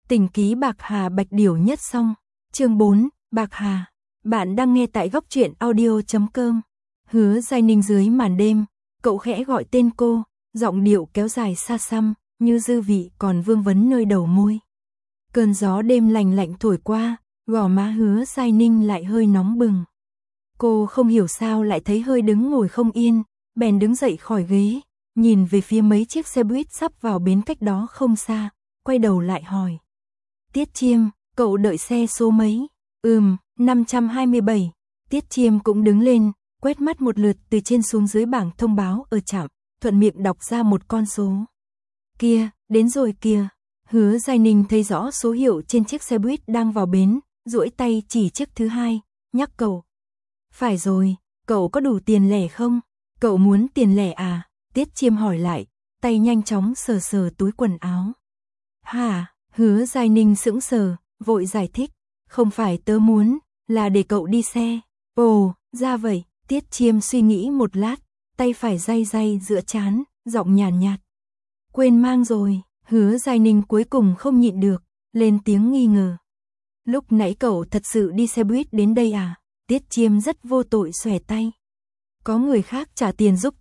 Tình ký Bạc Hà Bạch Điểu Nhất Song. Chương 4, Bạc Hà. Bạn đang nghe tại góc truyện audio.com. Hứa Giai Ninh dưới màn đêm, cậu khẽ gọi tên cô, giọng điệu kéo dài xa xăm, như dư vị còn vương vấn nơi đầu môi. Cơn gió đêm lành lạnh thổi qua, gò má Hứa Giai Ninh lại hơi nóng bừng. Cô không hiểu sao lại thấy hơi đứng ngồi không yên, bèn đứng dậy khỏi ghế, nhìn về phía mấy chiếc xe buýt sắp vào bến cách đó không xa, quay đầu lại hỏi. Tiết Chiêm, cậu đợi xe số mấy? 527. Tiết Chiêm cũng đứng lên, quét mắt một lượt từ trên xuống dưới bảng thông báo ở trạm, thuận miệng đọc ra một con số. Kia, đến rồi kìa. Hứa Giai Ninh thấy rõ số hiệu trên chiếc xe buýt đang vào bến, duỗi tay chỉ chiếc thứ hai, nhắc cậu. Phải rồi, cậu có đủ tiền lẻ không? Cậu muốn tiền lẻ à? Tiết Chiêm hỏi lại, tay nhanh chóng sờ sờ túi quần áo. Hả? Hứa Giai Ninh sững sờ, vội giải thích. Không phải tớ muốn, là để cậu đi xe. Ồ, ra vậy. Tiết Chiêm suy nghĩ một lát, tay phải day day giữa trán, giọng nhàn nhạt. Quên mang rồi. Hứa Giai Ninh cuối cùng không nhịn được, lên tiếng nghi ngờ. Lúc nãy cậu thật sự đi xe buýt đến đây à? Tiết Chiêm rất vô tội xòe tay. Có người khác trả tiền giúp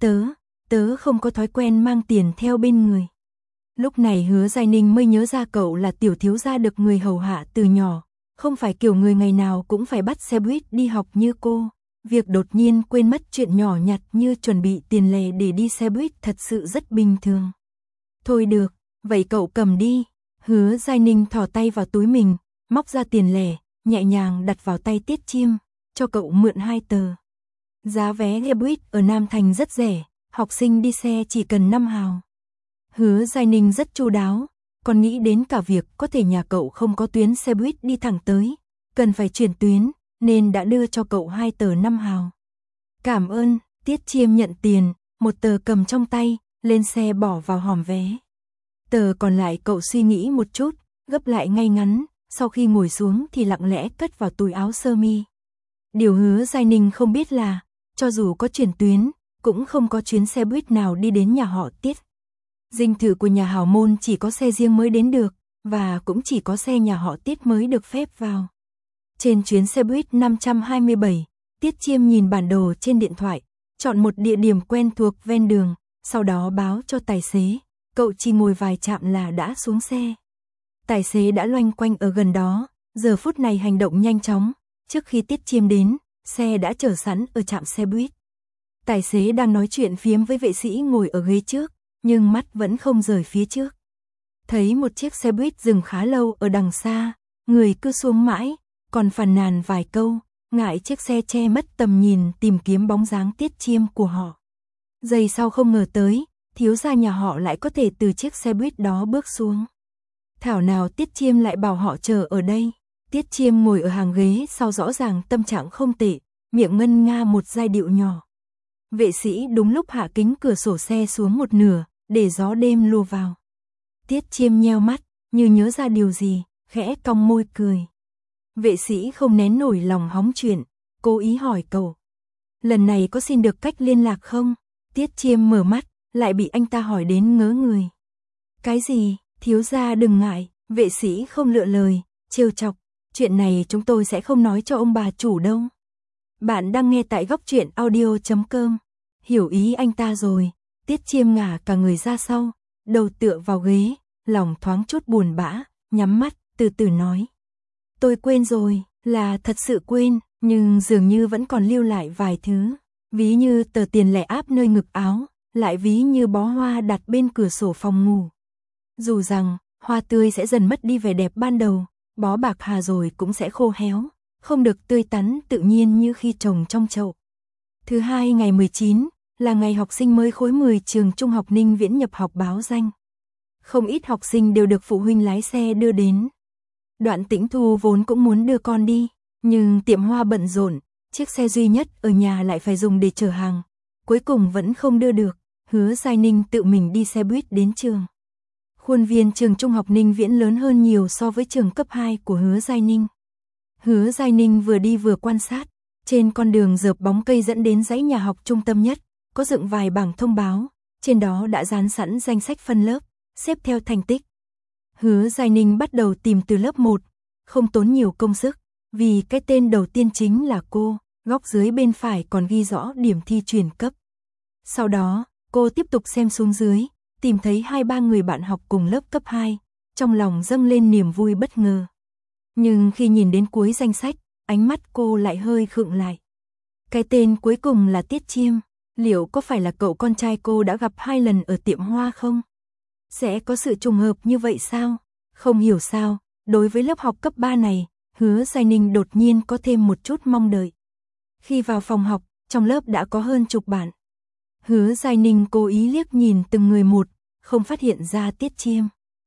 tớ không có thói quen mang tiền theo bên người. Lúc này Hứa Giai Ninh mới nhớ ra cậu là tiểu thiếu gia được người hầu hạ từ nhỏ, không phải kiểu người ngày nào cũng phải bắt xe buýt đi học như cô. Việc đột nhiên quên mất chuyện nhỏ nhặt như chuẩn bị tiền lẻ để đi xe buýt thật sự rất bình thường. Thôi được, vậy cậu cầm đi. Hứa Giai Ninh thò tay vào túi mình, móc ra tiền lẻ, nhẹ nhàng đặt vào tay Tiết Chiêm, cho cậu mượn 2 tờ. Giá vé xe buýt ở Nam Thành rất rẻ, học sinh đi xe chỉ cần 5 hào. Hứa Giai Ninh rất chu đáo, còn nghĩ đến cả việc có thể nhà cậu không có tuyến xe buýt đi thẳng tới, cần phải chuyển tuyến, nên đã đưa cho cậu 2 tờ 5 hào. Cảm ơn. Tiết Chiêm nhận tiền, 1 tờ cầm trong tay, lên xe bỏ vào hòm vé. Tờ còn lại cậu suy nghĩ một chút, gấp lại ngay ngắn, sau khi ngồi xuống thì lặng lẽ cất vào túi áo sơ mi. Điều Hứa Giai Ninh không biết là, cho dù có chuyển tuyến, cũng không có chuyến xe buýt nào đi đến nhà họ Tiết. Dinh thự của nhà hào môn chỉ có xe riêng mới đến được, và cũng chỉ có xe nhà họ Tiết mới được phép vào. Trên chuyến xe buýt 527, Tiết Chiêm nhìn bản đồ trên điện thoại, chọn một địa điểm quen thuộc ven đường, sau đó báo cho tài xế, cậu chỉ ngồi vài trạm là đã xuống xe. Tài xế đã loanh quanh ở gần đó, giờ phút này hành động nhanh chóng, trước khi Tiết Chiêm đến, xe đã chờ sẵn ở trạm xe buýt. Tài xế đang nói chuyện phiếm với vệ sĩ ngồi ở ghế trước, nhưng mắt vẫn không rời phía trước. Thấy một chiếc xe buýt dừng khá lâu ở đằng xa, người cứ xuống mãi, còn phàn nàn vài câu, ngại chiếc xe che mất tầm nhìn tìm kiếm bóng dáng Tiết Chiêm của họ. Giây sau không ngờ tới, thiếu gia nhà họ lại có thể từ chiếc xe buýt đó bước xuống. Thảo nào Tiết Chiêm lại bảo họ chờ ở đây. Tiết Chiêm ngồi ở hàng ghế sau rõ ràng tâm trạng không tệ, miệng ngân nga một giai điệu nhỏ. Vệ sĩ đúng lúc hạ kính cửa sổ xe xuống một nửa, để gió đêm lùa vào. Tiết Chiêm nheo mắt, như nhớ ra điều gì, khẽ cong môi cười. Vệ sĩ không nén nổi lòng hóng chuyện, cố ý hỏi cậu. Lần này có xin được cách liên lạc không? Tiết Chiêm mở mắt, lại bị anh ta hỏi đến ngớ người. Cái gì? Thiếu gia đừng ngại, vệ sĩ không lựa lời, trêu chọc. Chuyện này chúng tôi sẽ không nói cho ông bà chủ đâu. Bạn đang nghe tại góc truyện audio.com. Hiểu ý anh ta rồi. Tiết Chiêm ngả cả người ra sau, đầu tựa vào ghế, lòng thoáng chút buồn bã, nhắm mắt, từ từ nói. Tôi quên rồi, là thật sự quên, nhưng dường như vẫn còn lưu lại vài thứ. Ví như tờ tiền lẻ áp nơi ngực áo, lại ví như bó hoa đặt bên cửa sổ phòng ngủ. Dù rằng, hoa tươi sẽ dần mất đi vẻ đẹp ban đầu, bó bạc hà rồi cũng sẽ khô héo, không được tươi tắn tự nhiên như khi trồng trong chậu. Thứ hai ngày 19, là ngày học sinh mới khối 10 trường Trung học Ninh Viễn nhập học báo danh. Không ít học sinh đều được phụ huynh lái xe đưa đến. Đoạn Tĩnh Thu vốn cũng muốn đưa con đi, nhưng tiệm hoa bận rộn, chiếc xe duy nhất ở nhà lại phải dùng để chở hàng. Cuối cùng vẫn không đưa được, Hứa Giai Ninh tự mình đi xe buýt đến trường. Khuôn viên trường Trung học Ninh Viễn lớn hơn nhiều so với trường cấp 2 của Hứa Giai Ninh. Hứa Giai Ninh vừa đi vừa quan sát, trên con đường rợp bóng cây dẫn đến dãy nhà học trung tâm nhất, có dựng vài bảng thông báo, trên đó đã dán sẵn danh sách phân lớp, xếp theo thành tích. Hứa Giai Ninh bắt đầu tìm từ lớp 1, không tốn nhiều công sức, vì cái tên đầu tiên chính là cô, góc dưới bên phải còn ghi rõ điểm thi chuyển cấp. Sau đó, cô tiếp tục xem xuống dưới, tìm thấy 2-3 người bạn học cùng lớp cấp 2, trong lòng dâng lên niềm vui bất ngờ. Nhưng khi nhìn đến cuối danh sách, ánh mắt cô lại hơi khựng lại. Cái tên cuối cùng là Tiết Chiêm, liệu có phải là cậu con trai cô đã gặp 2 lần ở tiệm hoa không? Sẽ có sự trùng hợp như vậy sao? Không hiểu sao, đối với lớp học cấp 3 này, Hứa Giai Ninh đột nhiên có thêm một chút mong đợi. Khi vào phòng học, trong lớp đã có hơn chục bạn. Hứa Giai Ninh cố ý liếc nhìn từng người một, không phát hiện ra Tiết Chiêm.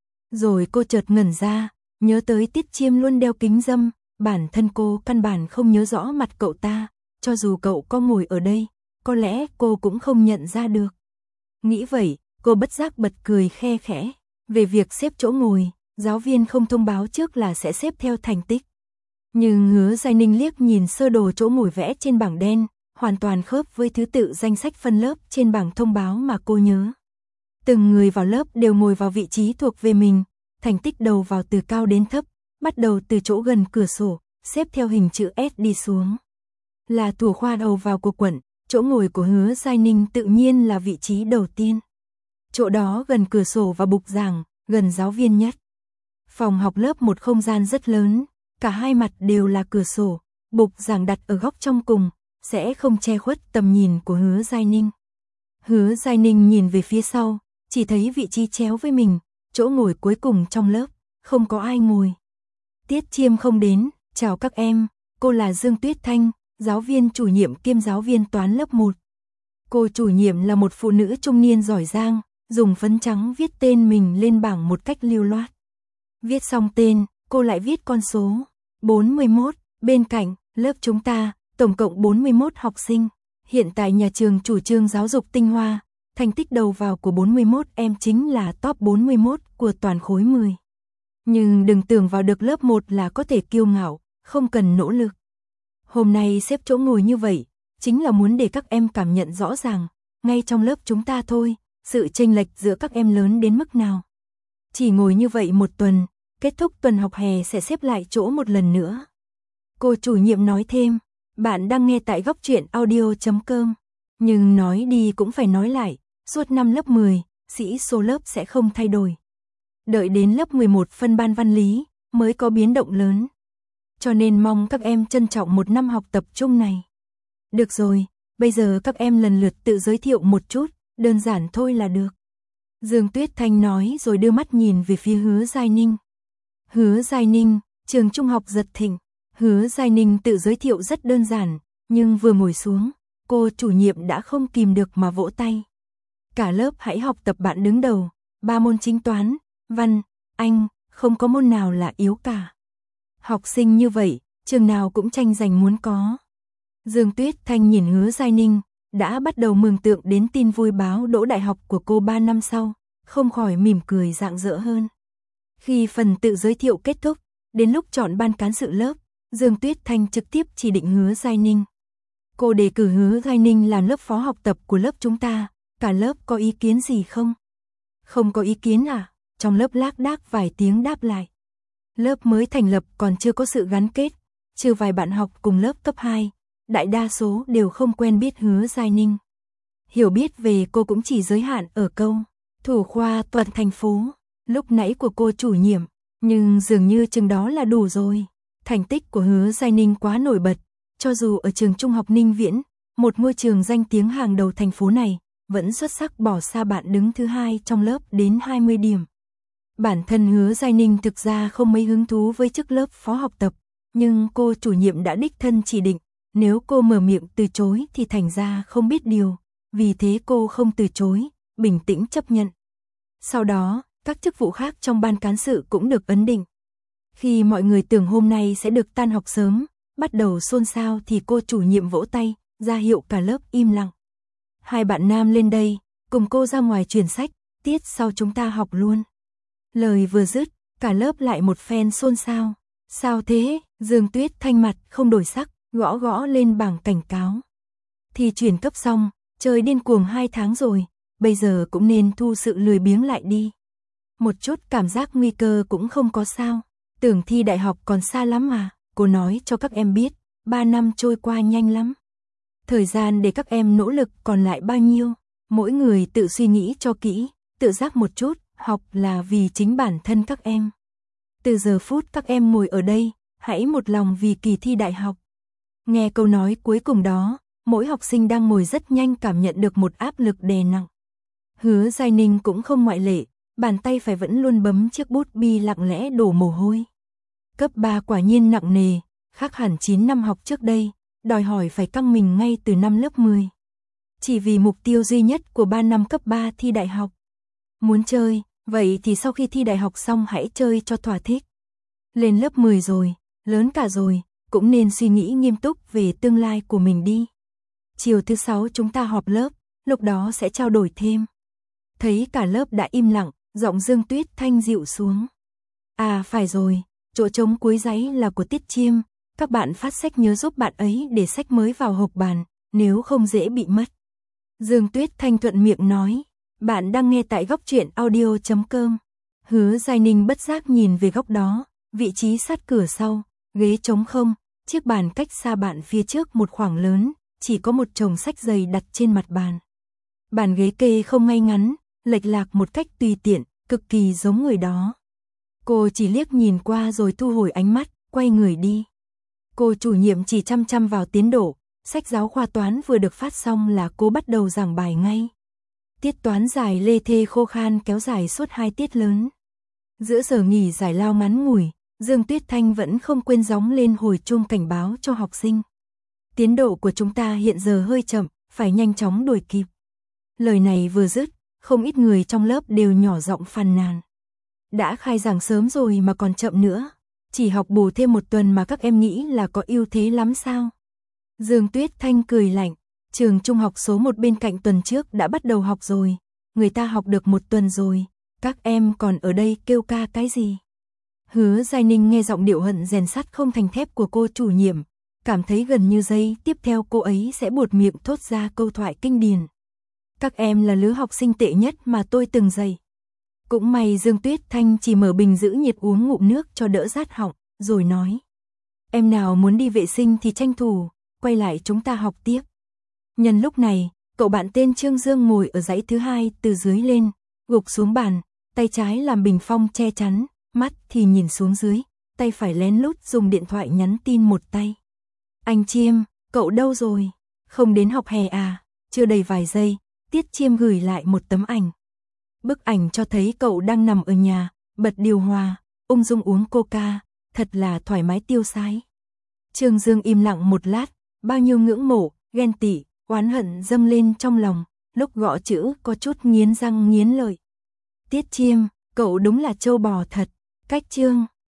Rồi cô chợt ngẩn ra, nhớ tới Tiết Chiêm luôn đeo kính râm, bản thân cô căn bản không nhớ rõ mặt cậu ta, cho dù cậu có ngồi ở đây, có lẽ cô cũng không nhận ra được. Nghĩ vậy, cô bất giác bật cười khe khẽ. Về việc xếp chỗ ngồi, giáo viên không thông báo trước là sẽ xếp theo thành tích. Nhưng Hứa Giai Ninh liếc nhìn sơ đồ chỗ ngồi vẽ trên bảng đen, hoàn toàn khớp với thứ tự danh sách phân lớp trên bảng thông báo mà cô nhớ. Từng người vào lớp đều ngồi vào vị trí thuộc về mình, thành tích đầu vào từ cao đến thấp, bắt đầu từ chỗ gần cửa sổ, xếp theo hình chữ S đi xuống. Là thủ khoa đầu vào của quận, chỗ ngồi của Hứa Giai Ninh tự nhiên là vị trí đầu tiên. Chỗ đó gần cửa sổ và bục giảng, gần giáo viên nhất. Phòng học lớp một không gian rất lớn, cả hai mặt đều là cửa sổ, bục giảng đặt ở góc trong cùng, sẽ không che khuất tầm nhìn của Hứa Giai Ninh. Hứa Giai Ninh nhìn về phía sau, chỉ thấy vị trí chéo với mình, chỗ ngồi cuối cùng trong lớp, không có ai ngồi. Tiết Chiêm không đến, chào các em, cô là Dương Tuyết Thanh, giáo viên chủ nhiệm kiêm giáo viên toán lớp 1. Cô chủ nhiệm là một phụ nữ trung niên giỏi giang, dùng phấn trắng viết tên mình lên bảng một cách lưu loát. Viết xong tên, cô lại viết con số 41, bên cạnh, lớp chúng ta, tổng cộng 41 học sinh. Hiện tại nhà trường chủ trương giáo dục tinh hoa, thành tích đầu vào của 41 em chính là top 41 của toàn khối 10. Nhưng đừng tưởng vào được lớp 1 là có thể kiêu ngạo, không cần nỗ lực. Hôm nay xếp chỗ ngồi như vậy, chính là muốn để các em cảm nhận rõ ràng, ngay trong lớp chúng ta thôi, sự chênh lệch giữa các em lớn đến mức nào. Chỉ ngồi như vậy một tuần, kết thúc tuần học hè sẽ xếp lại chỗ một lần nữa. Cô chủ nhiệm nói thêm, bạn đang nghe tại góc truyện audio.com. Nhưng nói đi cũng phải nói lại, suốt năm lớp 10, sĩ số lớp sẽ không thay đổi. Đợi đến lớp 11 phân ban văn lý, mới có biến động lớn. Cho nên mong các em trân trọng một năm học tập chung này. Được rồi, bây giờ các em lần lượt tự giới thiệu một chút, đơn giản thôi là được. Dương Tuyết Thanh nói rồi đưa mắt nhìn về phía Hứa Giai Ninh. Hứa Giai Ninh, trường trung học Giật Thịnh. Hứa Giai Ninh tự giới thiệu rất đơn giản, nhưng vừa ngồi xuống, cô chủ nhiệm đã không kìm được mà vỗ tay. Cả lớp hãy học tập bạn đứng đầu, 3 môn chính toán, văn, anh, không có môn nào là yếu cả. Học sinh như vậy, trường nào cũng tranh giành muốn có. Dương Tuyết Thanh nhìn Hứa Giai Ninh, đã bắt đầu mường tượng đến tin vui báo đỗ đại học của cô 3 năm sau, không khỏi mỉm cười rạng rỡ hơn. Khi phần tự giới thiệu kết thúc, đến lúc chọn ban cán sự lớp, Dương Tuyết Thanh trực tiếp chỉ định Hứa Giai Ninh. Cô đề cử Hứa Giai Ninh làm lớp phó học tập của lớp chúng ta, cả lớp có ý kiến gì không? Không có ý kiến à? Trong lớp lác đác vài tiếng đáp lại. Lớp mới thành lập còn chưa có sự gắn kết, trừ vài bạn học cùng lớp cấp 2, đại đa số đều không quen biết Hứa Giai Ninh. Hiểu biết về cô cũng chỉ giới hạn ở câu thủ khoa toàn thành phố, lúc nãy của cô chủ nhiệm, nhưng dường như chừng đó là đủ rồi. Thành tích của Hứa Giai Ninh quá nổi bật, cho dù ở trường trung học Ninh Viễn, một ngôi trường danh tiếng hàng đầu thành phố này, vẫn xuất sắc bỏ xa bạn đứng thứ 2 trong lớp đến 20 điểm. Bản thân Hứa Giai Ninh thực ra không mấy hứng thú với chức lớp phó học tập, nhưng cô chủ nhiệm đã đích thân chỉ định, nếu cô mở miệng từ chối thì thành ra không biết điều, vì thế cô không từ chối, bình tĩnh chấp nhận. Sau đó, các chức vụ khác trong ban cán sự cũng được ấn định. Khi mọi người tưởng hôm nay sẽ được tan học sớm, bắt đầu xôn xao thì cô chủ nhiệm vỗ tay, ra hiệu cả lớp im lặng. 2 bạn nam lên đây, cùng cô ra ngoài chuyển sách, tiết sau chúng ta học luôn. Lời vừa dứt, cả lớp lại một phen xôn xao. Sao thế? Dương Tuyết Thanh mặt không đổi sắc, gõ gõ lên bảng cảnh cáo. Thì chuyển cấp xong, chơi điên cuồng 2 tháng rồi, bây giờ cũng nên thu sự lười biếng lại đi. Một chút cảm giác nguy cơ cũng không có sao. Tưởng thi đại học còn xa lắm mà. Cô nói cho các em biết, 3 năm trôi qua nhanh lắm. Thời gian để các em nỗ lực còn lại bao nhiêu? Mỗi người tự suy nghĩ cho kỹ, tự giác một chút, học là vì chính bản thân các em. Từ giờ phút các em ngồi ở đây, hãy một lòng vì kỳ thi đại học. Nghe câu nói cuối cùng đó, mỗi học sinh đang ngồi rất nhanh cảm nhận được một áp lực đè nặng. Hứa Giai Ninh cũng không ngoại lệ, bàn tay phải vẫn luôn bấm chiếc bút bi lặng lẽ đổ mồ hôi. Cấp 3 quả nhiên nặng nề, khác hẳn 9 năm học trước đây, đòi hỏi phải căng mình ngay từ năm lớp 10. Chỉ vì mục tiêu duy nhất của 3 năm cấp 3 thi đại học. Muốn chơi, vậy thì sau khi thi đại học xong hãy chơi cho thỏa thích. Lên lớp 10 rồi, lớn cả rồi, cũng nên suy nghĩ nghiêm túc về tương lai của mình đi. Chiều thứ 6 chúng ta họp lớp, lúc đó sẽ trao đổi thêm. Thấy cả lớp đã im lặng, giọng Dương Tuyết Thanh dịu xuống. À phải rồi, chỗ trống cuối giấy là của Tiết Chiêm, các bạn phát sách nhớ giúp bạn ấy để sách mới vào hộp bàn, nếu không dễ bị mất. Dương Tuyết Thanh thuận miệng nói, bạn đang nghe tại góc truyện audio.com. Hứa Giai Ninh bất giác nhìn về góc đó, vị trí sát cửa sau, ghế trống không, chiếc bàn cách xa bạn phía trước một khoảng lớn, chỉ có một chồng sách dày đặt trên mặt bàn. Bàn ghế kê không ngay ngắn, lệch lạc một cách tùy tiện, cực kỳ giống người đó. Cô chỉ liếc nhìn qua rồi thu hồi ánh mắt, quay người đi. Cô chủ nhiệm chỉ chăm chăm vào tiến độ, sách giáo khoa toán vừa được phát xong là cô bắt đầu giảng bài ngay. Tiết toán giải lê thê khô khan kéo dài suốt 2 tiết lớn. Giữa giờ nghỉ giải lao ngắn ngủi, Dương Tuyết Thanh vẫn không quên gióng lên hồi chuông cảnh báo cho học sinh. Tiến độ của chúng ta hiện giờ hơi chậm, phải nhanh chóng đuổi kịp. Lời này vừa dứt, không ít người trong lớp đều nhỏ giọng phàn nàn. Đã khai giảng sớm rồi mà còn chậm nữa, chỉ học bù thêm 1 tuần mà các em nghĩ là có ưu thế lắm sao? Dương Tuyết Thanh cười lạnh, trường trung học số 1 bên cạnh tuần trước đã bắt đầu học rồi, người ta học được 1 tuần rồi, các em còn ở đây kêu ca cái gì? Hứa Giai Ninh nghe giọng điệu hận rèn sắt không thành thép của cô chủ nhiệm, cảm thấy gần như giây tiếp theo cô ấy sẽ buột miệng thốt ra câu thoại kinh điển. Các em là lứa học sinh tệ nhất mà tôi từng dạy. Cũng may Dương Tuyết Thanh chỉ mở bình giữ nhiệt uống ngụm nước cho đỡ rát họng, rồi nói. Em nào muốn đi vệ sinh thì tranh thủ, quay lại chúng ta học tiếp. Nhân lúc này, cậu bạn tên Trương Dương ngồi ở dãy thứ 2 từ dưới lên, gục xuống bàn, tay trái làm bình phong che chắn, mắt thì nhìn xuống dưới, tay phải lén lút dùng điện thoại nhắn tin một tay. Anh Chiêm, cậu đâu rồi? Không đến học hè à? Chưa đầy vài giây, Tiết Chiêm gửi lại một tấm ảnh. Bức ảnh cho thấy cậu đang nằm ở nhà, bật điều hòa, ung dung uống coca, thật là thoải mái tiêu sái. Trương Dương im lặng một lát, bao nhiêu ngưỡng mộ, ghen tị, oán hận dâng lên trong lòng, lúc gõ chữ có chút nghiến răng nghiến lợi. Tiết Chiêm, cậu đúng là trâu bò thật, cách Trương